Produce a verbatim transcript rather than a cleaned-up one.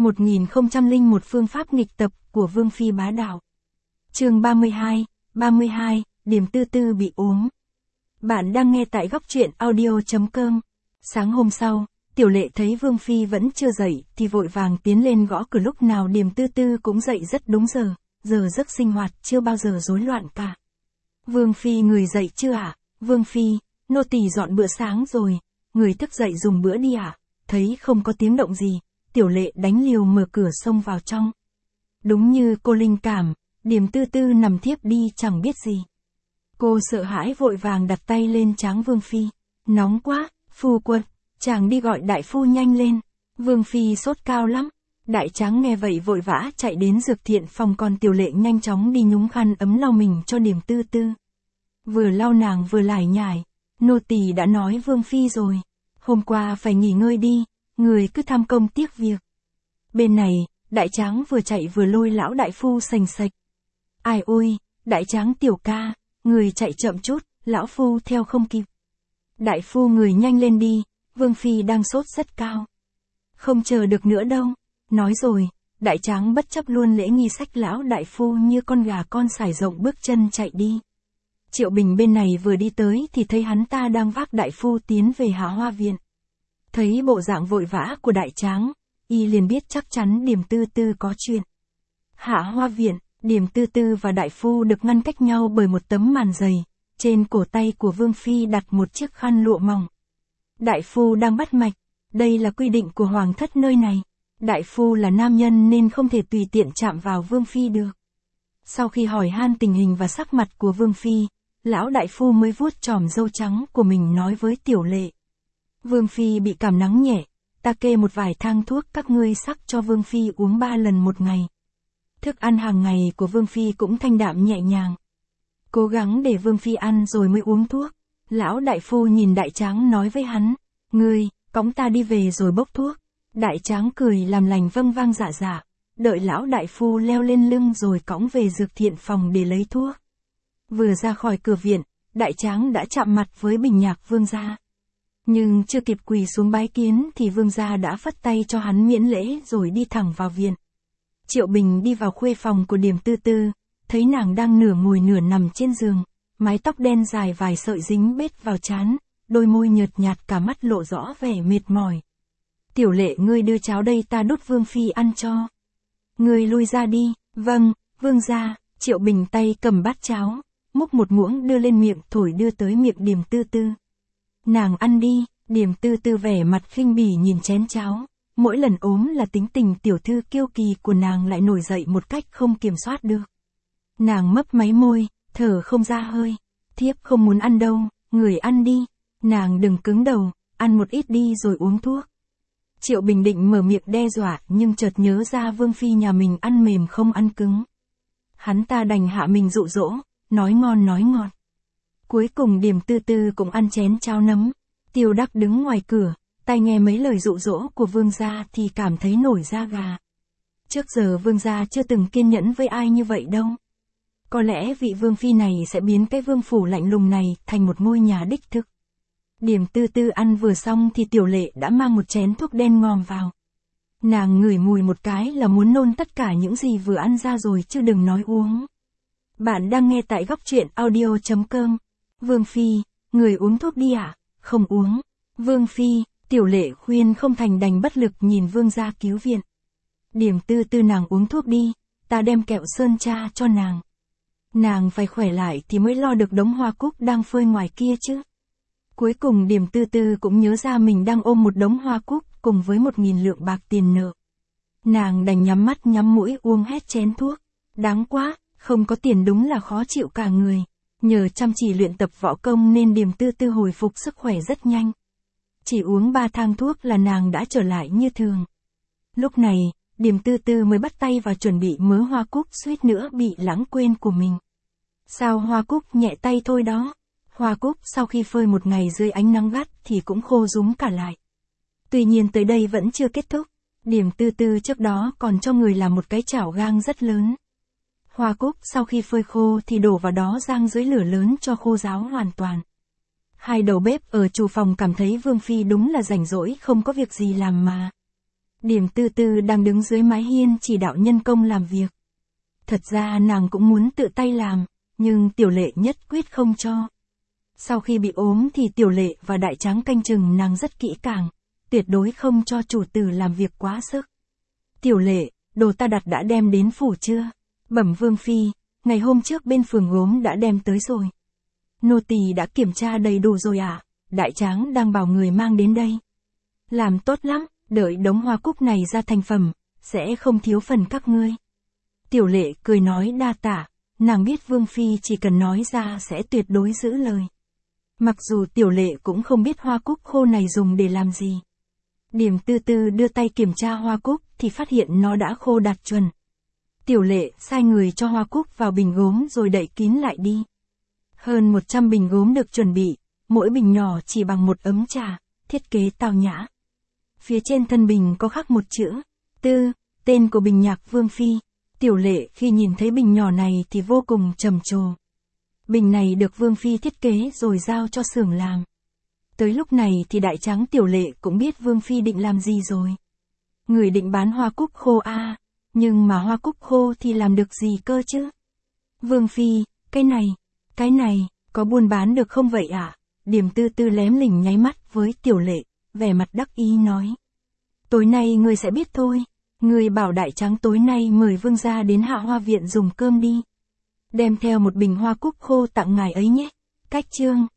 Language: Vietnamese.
một nghìn không trăm lẻ một Phương pháp nghịch tập của Vương Phi bá đạo. Chương ba mươi hai, ba mươi hai, Điềm Tư Tư bị ốm. Bạn đang nghe tại góc truyện audio chấm com. Sáng hôm sau, Tiểu Lệ thấy Vương Phi vẫn chưa dậy thì vội vàng tiến lên gõ cửa, lúc nào Điềm Tư Tư cũng dậy rất đúng giờ, giờ giấc sinh hoạt chưa bao giờ rối loạn cả. Vương Phi người dậy chưa ạ? À? Vương Phi, nô tỳ dọn bữa sáng rồi, người thức dậy dùng bữa đi ạ. À? Thấy không có tiếng động gì, Tiểu Lệ đánh liều mở cửa xông vào trong. Đúng như cô linh cảm, Điềm Tư Tư nằm thiếp đi chẳng biết gì. Cô sợ hãi vội vàng đặt tay lên trán Vương Phi. Nóng quá, phu quân, chàng đi gọi đại phu nhanh lên. Vương Phi sốt cao lắm. Đại tráng nghe vậy vội vã chạy đến dược thiện phòng, còn Tiểu Lệ nhanh chóng đi nhúng khăn ấm lau mình cho Điềm Tư Tư. Vừa lau nàng vừa lải nhải. Nô tỳ đã nói Vương Phi rồi. Hôm qua phải nghỉ ngơi đi, người cứ tham công tiếc việc. Bên này, đại tráng vừa chạy vừa lôi lão đại phu sành sạch. Ai ôi, đại tráng tiểu ca, người chạy chậm chút, lão phu theo không kịp. Đại phu người nhanh lên đi, Vương Phi đang sốt rất cao. Không chờ được nữa đâu. Nói rồi, đại tráng bất chấp luôn lễ nghi xách lão đại phu như con gà con sải rộng bước chân chạy đi. Triệu Bình bên này vừa đi tới thì thấy hắn ta đang vác đại phu tiến về Hạ Hoa Viện. Thấy bộ dạng vội vã của đại tráng, y liền biết chắc chắn Điềm Tư Tư có chuyện. Hạ Hoa Viện, Điềm Tư Tư và đại phu được ngăn cách nhau bởi một tấm màn dày, trên cổ tay của Vương Phi đặt một chiếc khăn lụa mỏng. Đại phu đang bắt mạch, đây là quy định của hoàng thất nơi này. Đại phu là nam nhân nên không thể tùy tiện chạm vào Vương Phi được. Sau khi hỏi han tình hình và sắc mặt của Vương Phi, lão đại phu mới vuốt chòm râu trắng của mình nói với Tiểu Lệ. Vương Phi bị cảm nắng nhẹ, ta kê một vài thang thuốc các ngươi sắc cho Vương Phi uống ba lần một ngày. Thức ăn hàng ngày của Vương Phi cũng thanh đạm nhẹ nhàng. Cố gắng để Vương Phi ăn rồi mới uống thuốc. Lão đại phu nhìn đại tráng nói với hắn, ngươi, cõng ta đi về rồi bốc thuốc. Đại tráng cười làm lành vâng vang dạ dạ, đợi lão đại phu leo lên lưng rồi cõng về dược thiện phòng để lấy thuốc. Vừa ra khỏi cửa viện, đại tráng đã chạm mặt với Bình Nhạc vương gia. Nhưng chưa kịp quỳ xuống bái kiến thì vương gia đã phất tay cho hắn miễn lễ rồi đi thẳng vào viện. Triệu Bình đi vào khuê phòng của Điềm Tư Tư, thấy nàng đang nửa ngồi nửa nằm trên giường, mái tóc đen dài vài sợi dính bết vào trán, đôi môi nhợt nhạt, cả mắt lộ rõ vẻ mệt mỏi. Tiểu Lệ, ngươi đưa cháo đây, ta đút Vương Phi ăn cho. Ngươi lui ra đi. Vâng, vương gia. Triệu Bình tay cầm bát cháo, múc một muỗng đưa lên miệng thổi đưa tới miệng Điềm Tư Tư. Nàng ăn đi. Điềm Tư Tư vẻ mặt khinh bỉ nhìn chén cháo. Mỗi lần ốm là tính tình tiểu thư kiêu kỳ của nàng lại nổi dậy một cách không kiểm soát được. Nàng mấp máy môi, thở không ra hơi. Thiếp không muốn ăn đâu, người ăn đi. Nàng đừng cứng đầu, ăn một ít đi rồi uống thuốc. Triệu Bình định mở miệng đe dọa nhưng chợt nhớ ra Vương Phi nhà mình ăn mềm không ăn cứng. Hắn ta đành hạ mình dụ dỗ, nói ngon nói ngọt. Cuối cùng Điềm Tư Tư cũng ăn chén cháo nấm. Tiêu Đắc đứng ngoài cửa, tai nghe mấy lời dụ dỗ của vương gia thì cảm thấy nổi da gà. Trước giờ vương gia chưa từng kiên nhẫn với ai như vậy đâu. Có lẽ vị Vương Phi này sẽ biến cái vương phủ lạnh lùng này thành một ngôi nhà đích thực. Điềm Tư Tư ăn vừa xong thì Tiểu Lệ đã mang một chén thuốc đen ngòm vào. Nàng ngửi mùi một cái là muốn nôn tất cả những gì vừa ăn ra rồi chứ đừng nói uống. Bạn đang nghe tại góc truyện audio chấm com. Vương Phi, người uống thuốc đi ạ. À? Không uống. Vương Phi, Tiểu Lệ khuyên không thành đành bất lực nhìn vương gia cứu viện. Điềm Tư Tư, nàng uống thuốc đi, ta đem kẹo sơn tra cho nàng. Nàng phải khỏe lại thì mới lo được đống hoa cúc đang phơi ngoài kia chứ. Cuối cùng Điềm Tư Tư cũng nhớ ra mình đang ôm một đống hoa cúc cùng với một nghìn lượng bạc tiền nợ. Nàng đành nhắm mắt nhắm mũi uống hết chén thuốc. Đáng quá, không có tiền đúng là khó chịu cả người. Nhờ chăm chỉ luyện tập võ công nên Điềm Tư Tư hồi phục sức khỏe rất nhanh. Chỉ uống ba thang thuốc là nàng đã trở lại như thường. Lúc này, Điềm Tư Tư mới bắt tay vào chuẩn bị mớ hoa cúc suýt nữa bị lãng quên của mình. Sao hoa cúc nhẹ tay thôi đó. Hoa cúc sau khi phơi một ngày dưới ánh nắng gắt thì cũng khô rúm cả lại. Tuy nhiên tới đây vẫn chưa kết thúc. Điềm Tư Tư trước đó còn cho người làm một cái chảo gang rất lớn. Hoa cúc sau khi phơi khô thì đổ vào đó rang dưới lửa lớn cho khô ráo hoàn toàn. Hai đầu bếp ở chủ phòng cảm thấy Vương Phi đúng là rảnh rỗi không có việc gì làm mà. Điểm Tư Tư đang đứng dưới mái hiên chỉ đạo nhân công làm việc. Thật ra nàng cũng muốn tự tay làm, nhưng Tiểu Lệ nhất quyết không cho. Sau khi bị ốm thì Tiểu Lệ và Đại Tráng canh chừng nàng rất kỹ càng, tuyệt đối không cho chủ tử làm việc quá sức. Tiểu Lệ, đồ ta đặt đã đem đến phủ chưa? Bẩm Vương Phi, ngày hôm trước bên phường gốm đã đem tới rồi. Nô tỳ đã kiểm tra đầy đủ rồi ạ, à? Đại Tráng đang bảo người mang đến đây. Làm tốt lắm, đợi đống hoa cúc này ra thành phẩm, sẽ không thiếu phần các ngươi. Tiểu Lệ cười nói đa tạ, nàng biết Vương Phi chỉ cần nói ra sẽ tuyệt đối giữ lời. Mặc dù Tiểu Lệ cũng không biết hoa cúc khô này dùng để làm gì. Điểm Tư Tư đưa tay kiểm tra hoa cúc thì phát hiện nó đã khô đạt chuẩn. Tiểu Lệ sai người cho hoa cúc vào bình gốm rồi đậy kín lại đi. Hơn một trăm bình gốm được chuẩn bị, mỗi bình nhỏ chỉ bằng một ấm trà, thiết kế tao nhã. Phía trên thân bình có khắc một chữ, Tư, tên của bình nhạc Vương Phi. Tiểu Lệ khi nhìn thấy bình nhỏ này thì vô cùng trầm trồ. Bình này được Vương Phi thiết kế rồi giao cho xưởng làm. Tới lúc này thì Đại Tráng Tiểu Lệ cũng biết Vương Phi định làm gì rồi. Người định bán hoa cúc khô a, à, nhưng mà hoa cúc khô thì làm được gì cơ chứ? Vương Phi, cái này, cái này, có buôn bán được không vậy ạ? À? Điểm Tư Tư lém lỉnh nháy mắt với Tiểu Lệ, vẻ mặt đắc ý nói. Tối nay ngươi sẽ biết thôi, ngươi bảo Đại Tráng tối nay mời Vương gia đến Hạ Hoa Viện dùng cơm đi. Đem theo một bình hoa cúc khô tặng ngài ấy nhé. Cách chương